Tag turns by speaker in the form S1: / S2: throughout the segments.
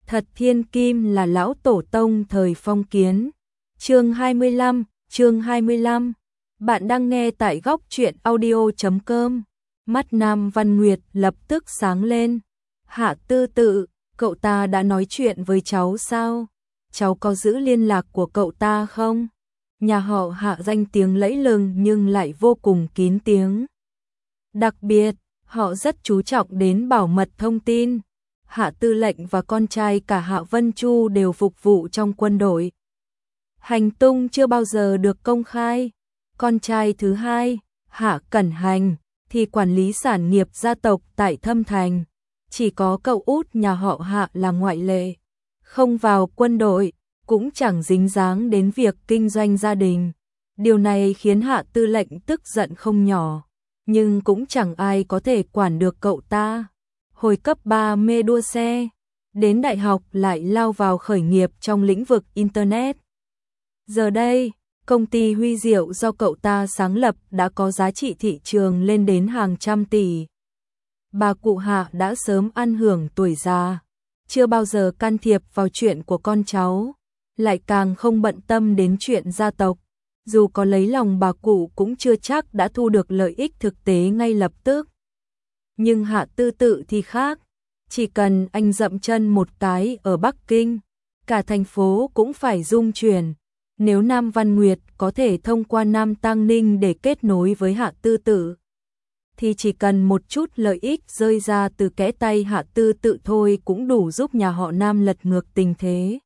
S1: Thật thiên kim là lão tổ tông thời phong kiến. Chương 25. Bạn đang nghe tại góc truyện audio.com. Mắt Nam Văn Nguyệt lập tức sáng lên. Hạ Tư Tự, cậu ta đã nói chuyện với cháu sao? Cháu có giữ liên lạc của cậu ta không? Nhà họ Hạ danh tiếng lẫy lừng nhưng lại vô cùng kín tiếng. Đặc biệt, họ rất chú trọng đến bảo mật thông tin. Hạ Tư lệnh và con trai cả Hạ Vân Chu đều phục vụ trong quân đội. Hành tung chưa bao giờ được công khai. Con trai thứ hai, Hạ Cẩn Hành, thì quản lý sản nghiệp gia tộc tại Thâm Thành. Chỉ có cậu út nhà họ Hạ là ngoại lệ. Không vào quân đội, cũng chẳng dính dáng đến việc kinh doanh gia đình. Điều này khiến Hạ Tư lệnh tức giận không nhỏ. Nhưng cũng chẳng ai có thể quản được cậu ta. Hồi cấp 3 mê đua xe, đến đại học lại lao vào khởi nghiệp trong lĩnh vực Internet. Giờ đây, công ty Huy Diệu do cậu ta sáng lập đã có giá trị thị trường lên đến hàng trăm tỷ. Bà cụ Hạ đã sớm ăn hưởng tuổi già, chưa bao giờ can thiệp vào chuyện của con cháu, lại càng không bận tâm đến chuyện gia tộc. Dù có lấy lòng bà cụ cũng chưa chắc đã thu được lợi ích thực tế ngay lập tức. Nhưng Hạ Tư Tự thì khác, chỉ cần anh dậm chân một cái ở Bắc Kinh, cả thành phố cũng phải rung chuyển. Nếu Nam Văn Nguyệt có thể thông qua Nam Tang Ninh để kết nối với Hạ Tư Tự, thì chỉ cần một chút lợi ích rơi ra từ kẽ tay Hạ Tư Tự thôi cũng đủ giúp nhà họ Nam lật ngược tình thế.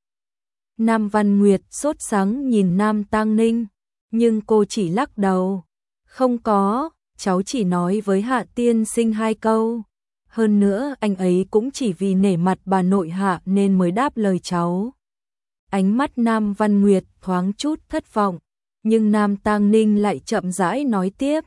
S1: Nam Văn Nguyệt sốt sắng nhìn Nam Tang Ninh, nhưng cô chỉ lắc đầu. Không có, cháu chỉ nói với Hạ tiên sinh 2 câu. Hơn nữa anh ấy cũng chỉ vì nể mặt bà nội Hạ nên mới đáp lời cháu. Ánh mắt Nam Văn Nguyệt thoáng chút thất vọng, nhưng Nam Tang Ninh lại chậm rãi nói tiếp.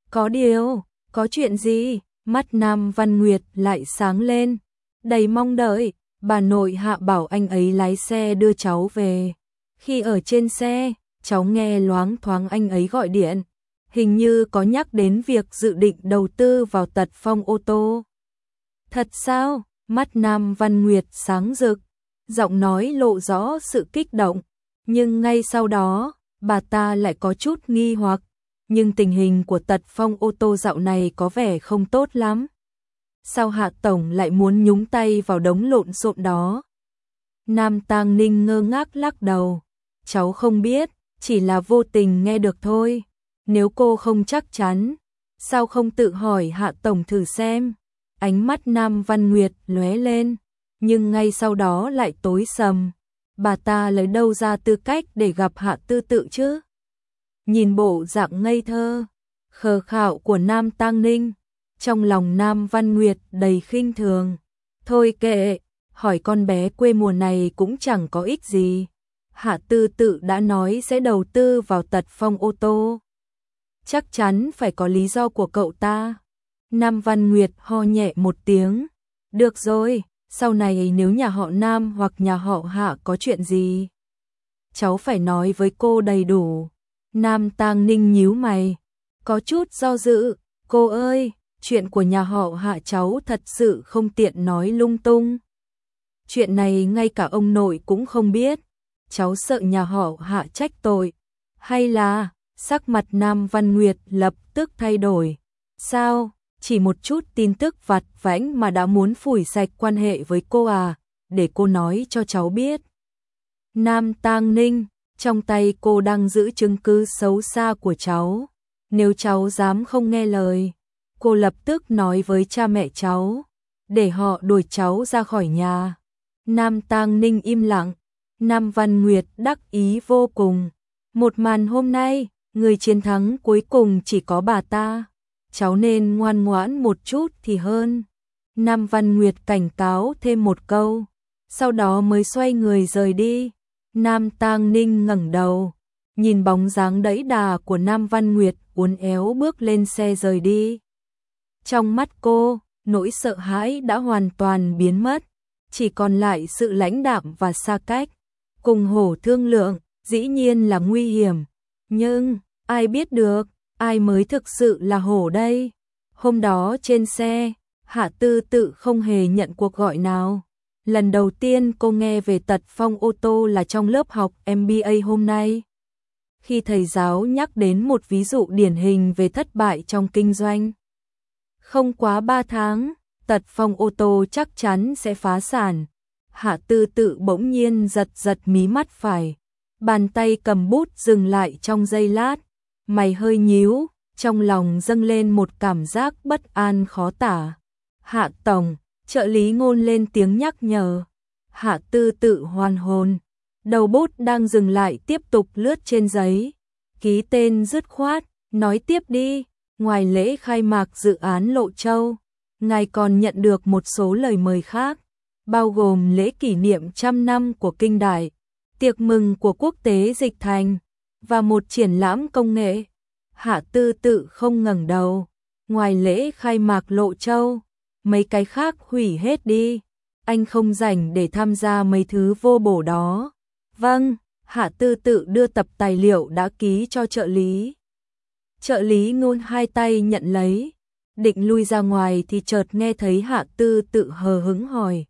S1: Có chuyện gì? Mắt Nam Văn Nguyệt lại sáng lên, đầy mong đợi. Bà nội Hạ bảo anh ấy lái xe đưa cháu về. Khi ở trên xe, cháu nghe loáng thoáng anh ấy gọi điện. Hình như có nhắc đến việc dự định đầu tư vào Tật Phong ô tô. Thật sao? Mắt Nam Văn Nguyệt sáng rực, giọng nói lộ rõ sự kích động. Nhưng ngay sau đó, bà ta lại có chút nghi hoặc. Nhưng tình hình của Tật Phong ô tô dạo này có vẻ không tốt lắm. Sao Hạ Tổng lại muốn nhúng tay vào đống lộn xộn đó? Nam Tang Ninh ngơ ngác lắc đầu. Cháu không biết, chỉ là vô tình nghe được thôi. Nếu cô không chắc chắn, sao không tự hỏi Hạ Tổng thử xem? Ánh mắt Nam Văn Nguyệt lóe lên, nhưng ngay sau đó lại tối sầm. Bà ta lấy đâu ra tư cách để gặp Hạ Tư Tự chứ? Nhìn bộ dạng ngây thơ, khờ khạo của Nam Tang Ninh, trong lòng Nam Văn Nguyệt đầy khinh thường. Thôi kệ, hỏi con bé quê mùa này cũng chẳng có ích gì. Hạ Tư Tự đã nói sẽ đầu tư vào Tật Phong ô tô. Chắc chắn phải có lý do của cậu ta. Nam Văn Nguyệt ho nhẹ một tiếng. Được rồi, sau này nếu nhà họ Nam hoặc nhà họ Hạ có chuyện gì, cháu phải nói với cô đầy đủ. Nam Tang Ninh nhíu mày, có chút do dự. Cô ơi, chuyện của nhà họ Hạ cháu thật sự không tiện nói lung tung. Chuyện này ngay cả ông nội cũng không biết. Cháu sợ nhà họ Hạ trách tội. Hay là... Sắc mặt Nam Văn Nguyệt lập tức thay đổi. Sao? Chỉ một chút tin tức vặt vãnh mà đã muốn phủi sạch quan hệ với cô à? Để cô nói cho cháu biết. Nam Tang Ninh, trong tay cô đang giữ chứng cứ xấu xa của cháu. Nếu cháu dám không nghe lời, cô lập tức nói với cha mẹ cháu, để họ đuổi cháu ra khỏi nhà. Nam Tang Ninh im lặng. Nam Văn Nguyệt đắc ý vô cùng. Một màn hôm nay, người chiến thắng cuối cùng chỉ có bà ta. Cháu nên ngoan ngoãn một chút thì hơn. Nam Văn Nguyệt cảnh cáo thêm một câu, sau đó mới xoay người rời đi. Nam Tang Ninh ngẩng đầu, nhìn bóng dáng đẫy đà của Nam Văn Nguyệt uốn éo bước lên xe rời đi. Trong mắt cô, nỗi sợ hãi đã hoàn toàn biến mất, chỉ còn lại sự lãnh đạm và xa cách. Cùng Hổ thương lượng, dĩ nhiên là nguy hiểm, nhưng ai biết được, ai mới thực sự là Hổ đây? Hôm đó trên xe, Hạ Tư Tự không hề nhận cuộc gọi nào. Lần đầu tiên cô nghe về tật phong ô tô là trong lớp học MBA hôm nay. Khi thầy giáo nhắc đến một ví dụ điển hình về thất bại trong kinh doanh. Không quá 3 tháng, tật phong ô tô chắc chắn sẽ phá sản. Hạ Tư Tự bỗng nhiên giật giật mí mắt phải. Bàn tay cầm bút dừng lại trong giây lát. Mày hơi nhíu, trong lòng dâng lên một cảm giác bất an khó tả. Hạ tổng, trợ lý Ngôn lên tiếng nhắc nhở. Hạ Tư Tự hoàn hồn. Đầu bút đang dừng lại tiếp tục lướt trên giấy. Ký tên dứt khoát, nói tiếp đi. Ngoài lễ khai mạc dự án Lộ Châu, ngài còn nhận được một số lời mời khác, bao gồm lễ kỷ niệm 100 năm của Kinh Đại, tiệc mừng của Quốc tế Dịch Thành, và một triển lãm công nghệ. Hạ Tư Tự không ngẩng đầu. Ngoài lễ khai mạc Lộ Châu, mấy cái khác hủy hết đi. Anh không rảnh để tham gia mấy thứ vô bổ đó. Vâng, Hạ Tư Tự đưa tập tài liệu đã ký cho trợ lý. Trợ lý Ngôn hai tay nhận lấy, định lui ra ngoài thì chợt nghe thấy Hạ Tư Tự hờ hững hỏi.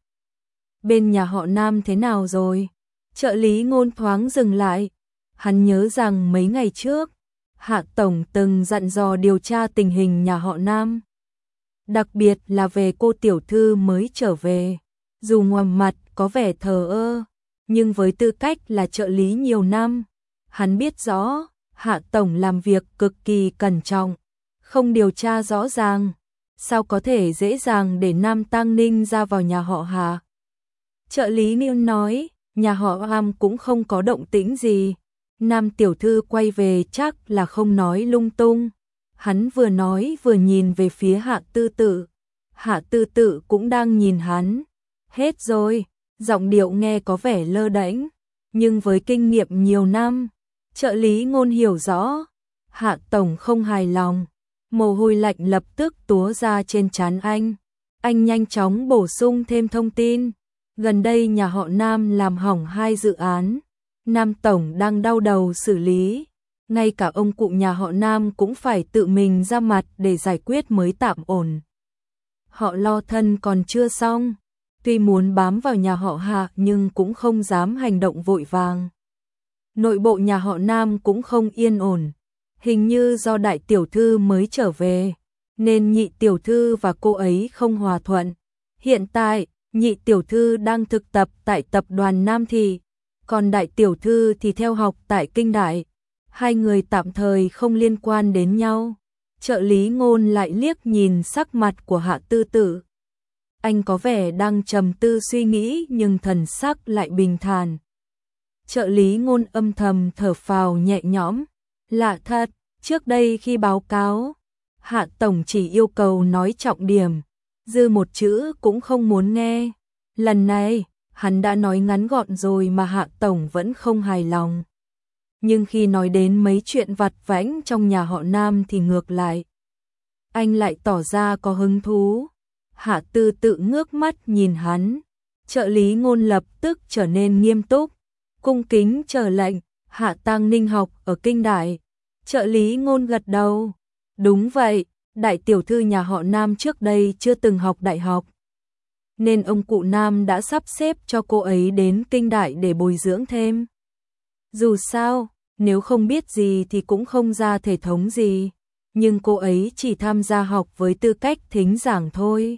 S1: Bên nhà họ Nam thế nào rồi? Trợ lý Ngôn thoáng dừng lại. Hắn nhớ rằng mấy ngày trước, Hạ Tổng từng dặn dò điều tra tình hình nhà họ Nam. Đặc biệt là về cô tiểu thư mới trở về. Dù ngoài mặt có vẻ thờ ơ, nhưng với tư cách là trợ lý nhiều năm, hắn biết rõ Hạ Tổng làm việc cực kỳ cẩn trọng, không điều tra rõ ràng, sao có thể dễ dàng để Nam Tăng Ninh ra vào nhà họ Hạ. Trợ lý Niên nói, nhà họ Ham cũng không có động tĩnh gì, Nam tiểu thư quay về chắc là không nói lung tung. Hắn vừa nói vừa nhìn về phía Hạ Tư Tự. Hạ Tư Tự cũng đang nhìn hắn. Hết rồi, giọng điệu nghe có vẻ lơ đễnh, nhưng với kinh nghiệm nhiều năm, trợ lý Ngôn hiểu rõ, Hạ Tổng không hài lòng. Mồ hôi lạnh lập tức túa ra trên trán anh. Anh nhanh chóng bổ sung thêm thông tin. Gần đây nhà họ Nam làm hỏng 2 dự án. Nam Tổng đang đau đầu xử lý. Ngay cả ông cụ nhà họ Nam cũng phải tự mình ra mặt để giải quyết mới tạm ổn. Họ lo thân còn chưa xong. Tuy muốn bám vào nhà họ Hạ nhưng cũng không dám hành động vội vàng. Nội bộ nhà họ Nam cũng không yên ổn. Hình như do đại tiểu thư mới trở về, nên nhị tiểu thư và cô ấy không hòa thuận. Hiện tại, nhị tiểu thư đang thực tập tại tập đoàn Nam Thị, còn đại tiểu thư thì theo học tại Kinh Đại. Hai người tạm thời không liên quan đến nhau. Trợ lý Ngôn lại liếc nhìn sắc mặt của Hạ Tư Tự. Anh có vẻ đang trầm tư suy nghĩ nhưng thần sắc lại bình thản. Trợ lý Ngôn âm thầm thở phào nhẹ nhõm. Lạ thật, trước đây khi báo cáo, Hạ Tổng chỉ yêu cầu nói trọng điểm, dư một chữ cũng không muốn nghe. Lần này, hắn đã nói ngắn gọn rồi mà Hạ Tổng vẫn không hài lòng. Nhưng khi nói đến mấy chuyện vặt vãnh trong nhà họ Nam thì ngược lại. Anh lại tỏ ra có hứng thú. Hạ Tư Tự ngước mắt nhìn hắn. Trợ lý Ngôn lập tức trở nên nghiêm túc. Cung kính chờ lệnh. Hạ Tăng Ninh học ở Kinh Đại. Trợ lý Ngôn gật đầu. Đúng vậy, đại tiểu thư nhà họ Nam trước đây chưa từng học đại học, nên ông cụ Nam đã sắp xếp cho cô ấy đến Kinh Đại để bồi dưỡng thêm. Dù sao, nếu không biết gì thì cũng không ra thể thống gì, nhưng cô ấy chỉ tham gia học với tư cách thính giảng thôi.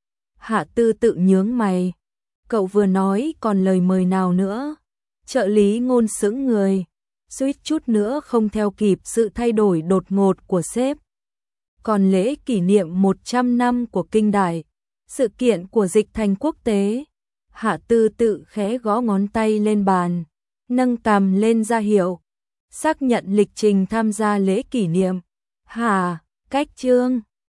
S1: Hạ Tư Tự nhướng mày. Cậu vừa nói còn lời mời nào nữa? Trợ lý Ngôn sững người, suýt chút nữa không theo kịp sự thay đổi đột ngột của sếp. Còn lễ kỷ niệm 100 năm của Kinh Đại, sự kiện của Dịch Thành quốc tế. Hạ Tư Tự khẽ gõ ngón tay lên bàn, nâng cằm lên ra hiệu, xác nhận lịch trình tham gia lễ kỷ niệm. Cách chương